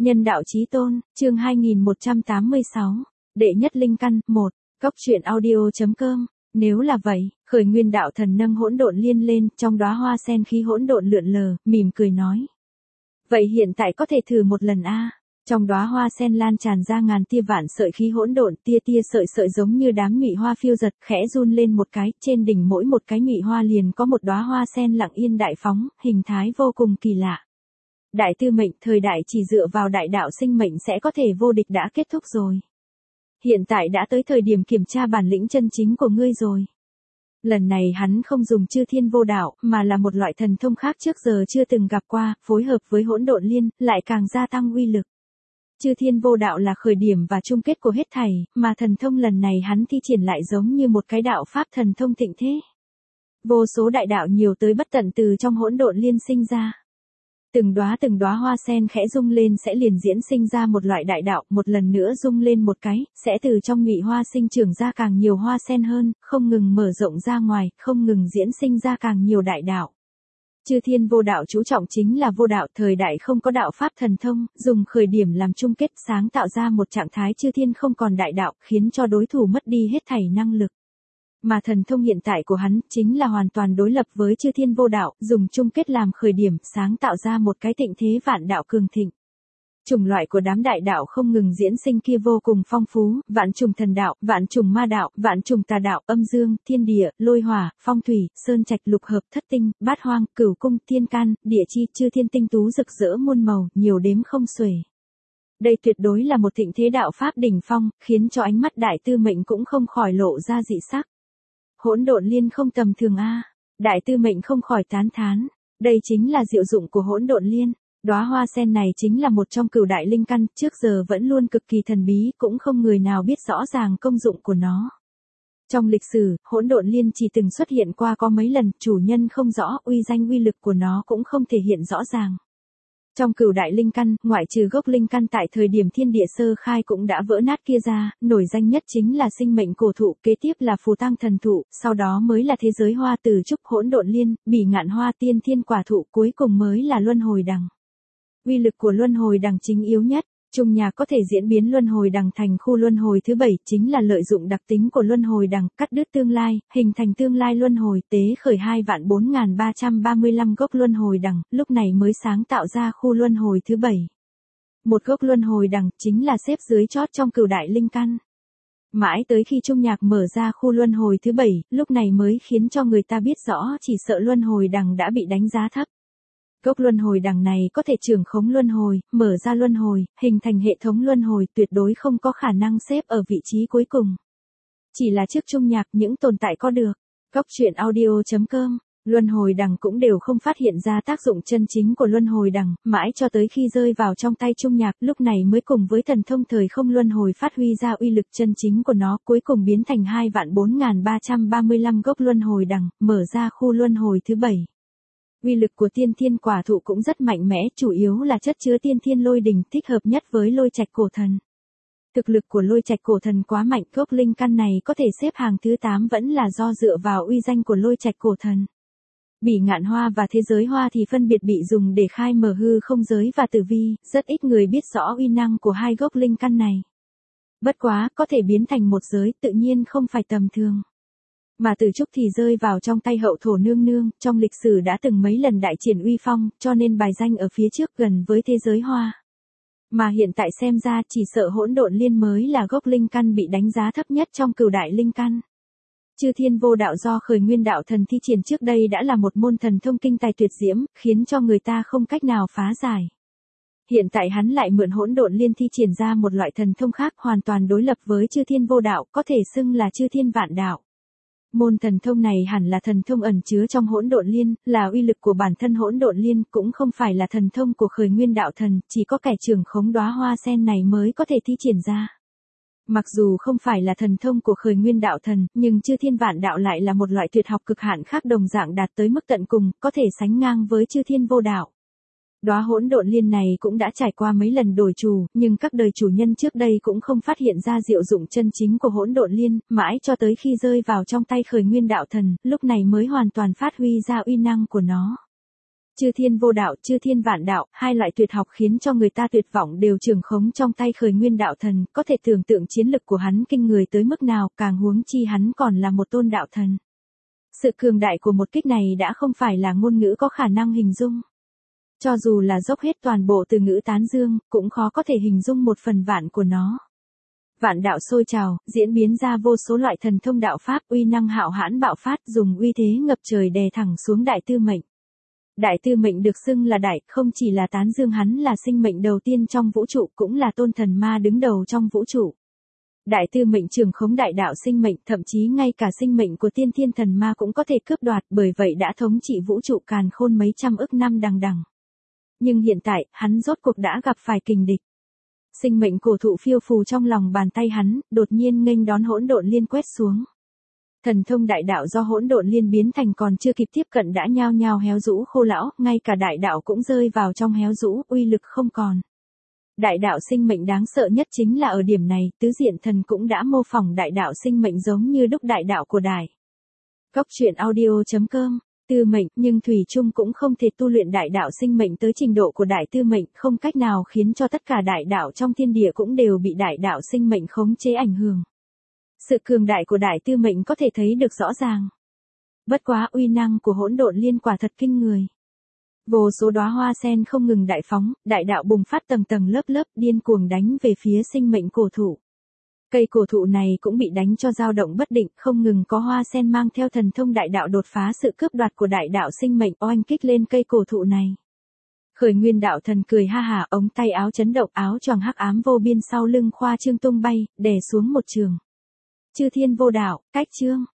Nhân đạo chí tôn, chương 2186, đệ nhất linh căn, 1, Cốc truyện audio.com. Nếu là vậy, khởi nguyên đạo thần nâng hỗn độn liên lên, trong đóa hoa sen khí hỗn độn lượn lờ, mỉm cười nói. Vậy hiện tại có thể thử một lần a. Trong đóa hoa sen lan tràn ra ngàn tia vạn sợi khí hỗn độn, tia tia sợi sợi giống như đám nhụy hoa phiêu giật, khẽ run lên một cái, trên đỉnh mỗi một cái nhụy hoa liền có một đóa hoa sen lặng yên đại phóng, hình thái vô cùng kỳ lạ. Đại tư mệnh, thời đại chỉ dựa vào đại đạo sinh mệnh sẽ có thể vô địch đã kết thúc rồi. Hiện tại đã tới thời điểm kiểm tra bản lĩnh chân chính của ngươi rồi. Lần này hắn không dùng chư thiên vô đạo, mà là một loại thần thông khác trước giờ chưa từng gặp qua, phối hợp với hỗn độn liên, lại càng gia tăng uy lực. Chư thiên vô đạo là khởi điểm và chung kết của hết thảy, mà thần thông lần này hắn thi triển lại giống như một cái đạo pháp thần thông thịnh thế. Vô số đại đạo nhiều tới bất tận từ trong hỗn độn liên sinh ra. Từng đóa hoa sen khẽ rung lên sẽ liền diễn sinh ra một loại đại đạo, một lần nữa rung lên một cái, sẽ từ trong nhụy hoa sinh trưởng ra càng nhiều hoa sen hơn, không ngừng mở rộng ra ngoài, không ngừng diễn sinh ra càng nhiều đại đạo. Chư thiên vô đạo chú trọng chính là vô đạo, thời đại không có đạo pháp thần thông, dùng khởi điểm làm chung kết, sáng tạo ra một trạng thái chư thiên không còn đại đạo, khiến cho đối thủ mất đi hết thảy năng lực. Mà thần thông hiện tại của hắn chính là hoàn toàn đối lập với chư thiên vô đạo, dùng chung kết làm khởi điểm, sáng tạo ra một cái thịnh thế vạn đạo cường thịnh. Chủng loại của đám đại đạo không ngừng diễn sinh kia vô cùng phong phú, vạn trùng thần đạo, vạn trùng ma đạo, vạn trùng tà đạo, âm dương, thiên địa, lôi hỏa, phong thủy, sơn trạch, lục hợp, thất tinh, bát hoang, cửu cung, thiên can, địa chi, chư thiên tinh tú rực rỡ muôn màu, nhiều đếm không xuể. Đây tuyệt đối là một thịnh thế đạo pháp đỉnh phong, khiến cho ánh mắt đại tư mệnh cũng không khỏi lộ ra dị sắc. Hỗn độn liên không tầm thường a. Đại tư mệnh không khỏi tán thán, đây chính là diệu dụng của hỗn độn liên. Đóa hoa sen này chính là một trong cửu đại linh căn, trước giờ vẫn luôn cực kỳ thần bí, cũng không người nào biết rõ ràng công dụng của nó. Trong lịch sử, hỗn độn liên chỉ từng xuất hiện qua có mấy lần, chủ nhân không rõ, uy danh uy lực của nó cũng không thể hiện rõ ràng. Trong cửu đại linh căn, ngoại trừ gốc linh căn tại thời điểm thiên địa sơ khai cũng đã vỡ nát kia ra, nổi danh nhất chính là sinh mệnh cổ thụ, kế tiếp là phù tăng thần thụ, sau đó mới là thế giới hoa từ trúc hỗn độn liên, bỉ ngạn hoa tiên thiên quả thụ, cuối cùng mới là luân hồi đằng. Uy lực của luân hồi đằng chính yếu nhất, Trung Nhạc có thể diễn biến luân hồi đằng thành khu luân hồi thứ 7, chính là lợi dụng đặc tính của luân hồi đằng, cắt đứt tương lai, hình thành tương lai luân hồi, tế khởi 2.4335 gốc luân hồi đằng, lúc này mới sáng tạo ra khu luân hồi thứ 7. Một gốc luân hồi đằng chính là xếp dưới chót trong cửu đại linh căn. Mãi tới khi Trung Nhạc mở ra khu luân hồi thứ 7, lúc này mới khiến cho người ta biết rõ chỉ sợ luân hồi đằng đã bị đánh giá thấp. Gốc luân hồi đằng này có thể trưởng khống luân hồi, mở ra luân hồi, hình thành hệ thống luân hồi, tuyệt đối không có khả năng xếp ở vị trí cuối cùng. Chỉ là trước Trung Nhạc những tồn tại có được. Cốc truyện audio.com, luân hồi đằng cũng đều không phát hiện ra tác dụng chân chính của luân hồi đằng, mãi cho tới khi rơi vào trong tay Trung Nhạc, lúc này mới cùng với thần thông thời không luân hồi phát huy ra uy lực chân chính của nó, cuối cùng biến thành 2.4335 gốc luân hồi đằng, mở ra khu luân hồi thứ 7. Uy lực của tiên thiên quả thụ cũng rất mạnh mẽ, chủ yếu là chất chứa tiên thiên lôi đỉnh, thích hợp nhất với lôi trạch cổ thần. Thực lực của lôi trạch cổ thần quá mạnh, gốc linh căn này có thể xếp hàng thứ 8 vẫn là do dựa vào uy danh của lôi trạch cổ thần. Bỉ ngạn hoa và thế giới hoa thì phân biệt bị dùng để khai mở hư không giới và tử vi, rất ít người biết rõ uy năng của hai gốc linh căn này. Bất quá, có thể biến thành một giới, tự nhiên không phải tầm thường. Mà Tử Trúc thì rơi vào trong tay hậu thổ nương nương, trong lịch sử đã từng mấy lần đại triển uy phong, cho nên bài danh ở phía trước gần với thế giới hoa. Mà hiện tại xem ra chỉ sợ hỗn độn liên mới là gốc linh căn bị đánh giá thấp nhất trong cửu đại linh căn. Chư thiên vô đạo do khởi nguyên đạo thần thi triển trước đây đã là một môn thần thông kinh tài tuyệt diễm, khiến cho người ta không cách nào phá giải. Hiện tại hắn lại mượn hỗn độn liên thi triển ra một loại thần thông khác hoàn toàn đối lập với chư thiên vô đạo, có thể xưng là chư thiên vạn đạo. Môn thần thông này hẳn là thần thông ẩn chứa trong hỗn độn liên, là uy lực của bản thân hỗn độn liên, cũng không phải là thần thông của khởi nguyên đạo thần, chỉ có kẻ trưởng khống đóa hoa sen này mới có thể thi triển ra. Mặc dù không phải là thần thông của khởi nguyên đạo thần, nhưng chư thiên vạn đạo lại là một loại tuyệt học cực hạn khác đồng dạng đạt tới mức tận cùng, có thể sánh ngang với chư thiên vô đạo. Đóa hỗn độn liên này cũng đã trải qua mấy lần đổi chủ, nhưng các đời chủ nhân trước đây cũng không phát hiện ra diệu dụng chân chính của hỗn độn liên, mãi cho tới khi rơi vào trong tay khởi nguyên đạo thần, lúc này mới hoàn toàn phát huy ra uy năng của nó. Chư thiên vô đạo, chư thiên vạn đạo, hai loại tuyệt học khiến cho người ta tuyệt vọng đều trường khống trong tay Khởi Nguyên đạo thần, có thể tưởng tượng chiến lực của hắn kinh người tới mức nào, càng huống chi hắn còn là một tôn đạo thần. Sự cường đại của một kích này đã không phải là ngôn ngữ có khả năng hình dung. Cho dù là dốc hết toàn bộ từ ngữ tán dương, cũng khó có thể hình dung một phần vạn của nó. Vạn đạo sôi trào, diễn biến ra vô số loại thần thông đạo pháp, uy năng hạo hãn bạo phát, dùng uy thế ngập trời đè thẳng xuống Đại Tư Mệnh. Đại Tư Mệnh được xưng là đại, không chỉ là tán dương hắn là sinh mệnh đầu tiên trong vũ trụ, cũng là tôn thần ma đứng đầu trong vũ trụ. Đại Tư Mệnh trường khống đại đạo sinh mệnh, thậm chí ngay cả sinh mệnh của tiên thiên thần ma cũng có thể cướp đoạt, bởi vậy đã thống trị vũ trụ càn khôn mấy trăm ức năm đằng đằng. Nhưng hiện tại, hắn rốt cuộc đã gặp phải kình địch. Sinh mệnh cổ thụ phiêu phù trong lòng bàn tay hắn, đột nhiên nghênh đón hỗn độn liên quét xuống. Thần thông đại đạo do hỗn độn liên biến thành còn chưa kịp tiếp cận đã nhao nhao héo rũ khô lão, ngay cả đại đạo cũng rơi vào trong héo rũ, uy lực không còn. Đại đạo sinh mệnh đáng sợ nhất chính là ở điểm này, tứ diện thần cũng đã mô phỏng đại đạo sinh mệnh giống như đúc đại đạo của Đại. Góc truyện audio.com, Tư Mệnh, nhưng thủy chung cũng không thể tu luyện đại đạo sinh mệnh tới trình độ của Đại Tư Mệnh, không cách nào khiến cho tất cả đại đạo trong thiên địa cũng đều bị đại đạo sinh mệnh khống chế ảnh hưởng. Sự cường đại của Đại Tư Mệnh có thể thấy được rõ ràng. Bất quá uy năng của hỗn độn liên quả thật kinh người. Vô số đóa hoa sen không ngừng đại phóng, đại đạo bùng phát tầng tầng lớp lớp điên cuồng đánh về phía sinh mệnh cổ thụ. Cây cổ thụ này cũng bị đánh cho dao động bất định, không ngừng có hoa sen mang theo thần thông đại đạo đột phá sự cướp đoạt của đại đạo sinh mệnh oanh kích lên cây cổ thụ này. Khởi Nguyên đạo thần cười ha hả, ống tay áo chấn động, áo choàng hắc ám vô biên sau lưng khoa trương tung bay, đè xuống một trường. Chư thiên vô đạo, cách chương.